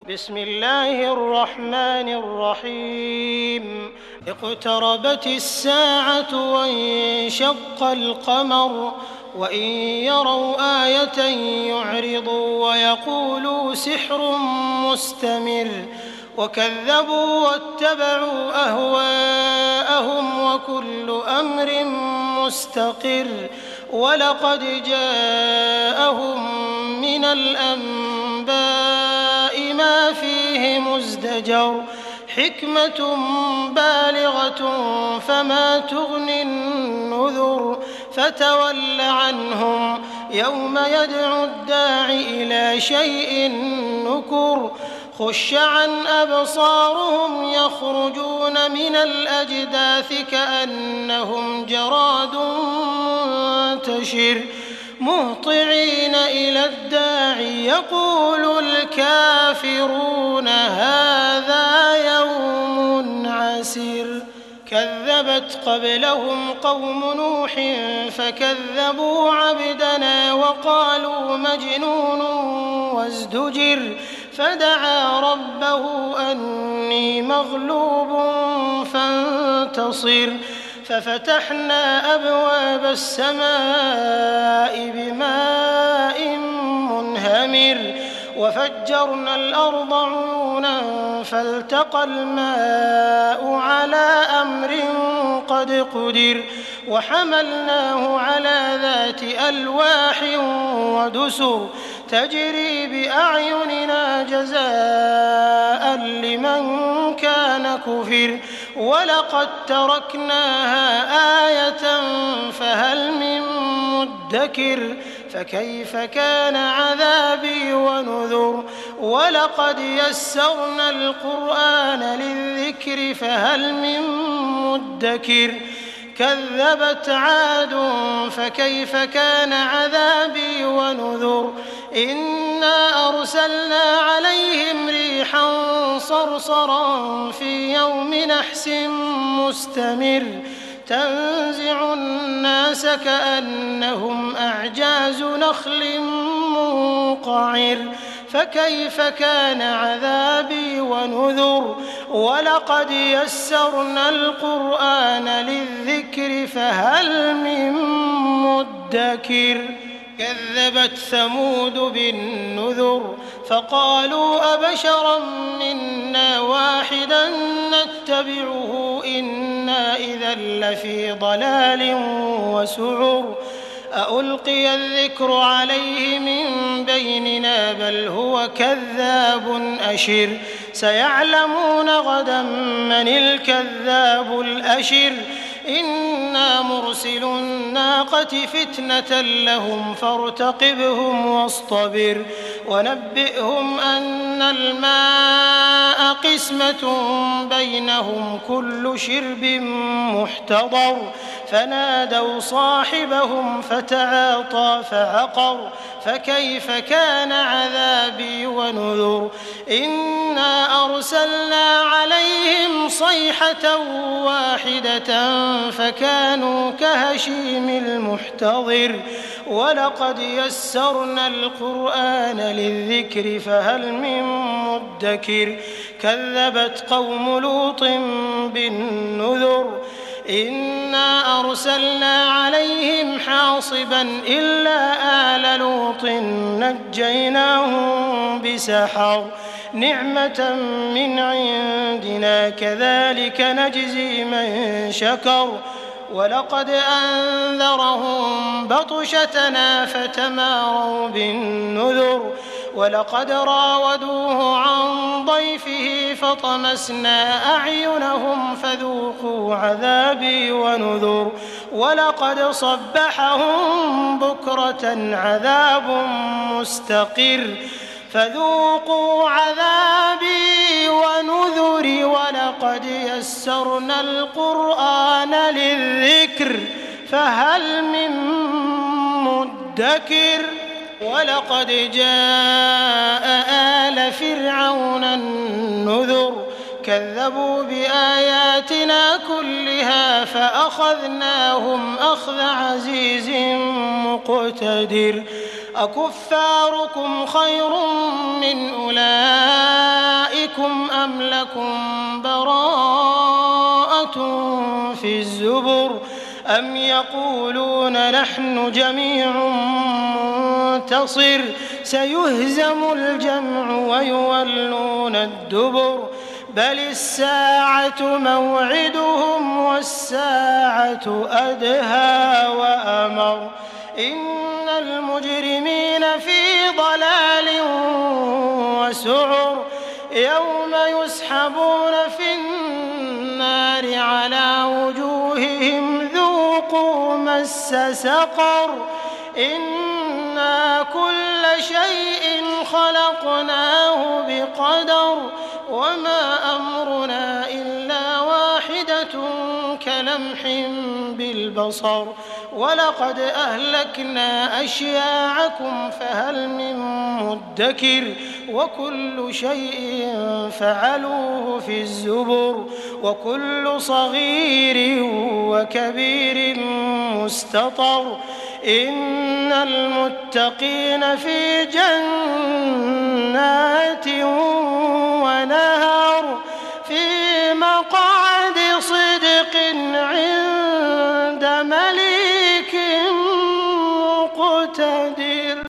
بسم الله الرحمن الرحيم اقتربت الساعة وانشق القمر وإن يروا آية يعرضوا ويقولوا سحر مستمر وكذبوا واتبعوا أهواءهم وكل أمر مستقر ولقد جاءهم من الأنباء ما فيه مزدجر حكمة بالغة فما تغني النذر فتول عنهم يوم يدعو الداع إلى شيء نكر خش عن أبصارهم يخرجون من الأجداث كأنهم جراد منتشر مهطعين إلى الداع يقول الكافرون هذا يوم عسير كذبت قبلهم قوم نوح فكذبوا عبدنا وقالوا مجنون وازدجر فدعا ربه أني مغلوب فانتصر ففتحنا أبواب السماء بماء منهمر وفجرنا الأرض عيونا فالتقى الماء على أمر قد قدر وحملناه على ذات ألواح ودسر تجري بأعيننا جزاء لمن كان كفر ولقد تركناها آية فهل من مدكر فكيف كان عذابي ونذر ولقد يسرنا القرآن للذكر فهل من مدكر كذبت عاد فكيف كان عذابي ونذر إنا أرسلنا عليهم ريحا صرصرا في يوم نحس مستمر تنزع الناس كأنهم أعجاز نخل منقعر فكيف كان عذابي ونذر ولقد يسرنا القرآن للذكر فهل من مدكر كذبت ثمود بالنذر فقالوا أبشرا منا واحدا نتبعه إنا إذا لفي ضلال وسعر أألقي الذكر عليه من بيننا بل هو كذاب أشر سيعلمون غدا من الكذاب الأشر إنا مرسل الناقة فتنة لهم فارتقبهم واصطبر ونبئهم أن الماء قسمة بينهم كل شرب محتضر فنادوا صاحبهم فتعاطى فعقر فكيف كان عذابي ونذر إنا أرسلنا عليهم صيحة واحدة فكانوا كهشيم المحتضر ولقد يسرنا القرآن للذكر فهل من مدكر كذبت قوم لوط بالنذر إنا أرسلنا عليهم حاصبا إلا آل لوط نجيناهم بسحر نعمة من عندنا كذلك نجزي من شكر ولقد أنذرهم بطشتنا فتماروا بالنذر ولقد راودوه عن ضيفه فطمسنا أعينهم فذوقوا عذابي ونذر ولقد صبحهم بكرة عذاب مستقر فذوقوا عذابي ونذري ولقد يسرنا القرآن للذكر فهل من مدكر ولقد جاء آل فرعون النذر كذبوا بآياتنا كلها فأخذناهم أخذ عزيز مقتدر أكفاركم خير من أولئك لكم براءة في الزبر أم يقولون نحن جميع منتصر سيهزم الجمع ويولون الدبر بل الساعة موعدهم والساعة أدهى وأمر إن المجرمين في ضلال وسعر يوم يسحبون في النار على وجوههم ذوقوا مس سقر إنا كل شيء خلقناه بقدر وما أمرنا إلا واحدة كلمح بالبصر ولقد أهلكنا أشياعكم فهل من مدكر وكل شيء فعلوه في الزبر وكل صغير وكبير مستطر إن المتقين في جنات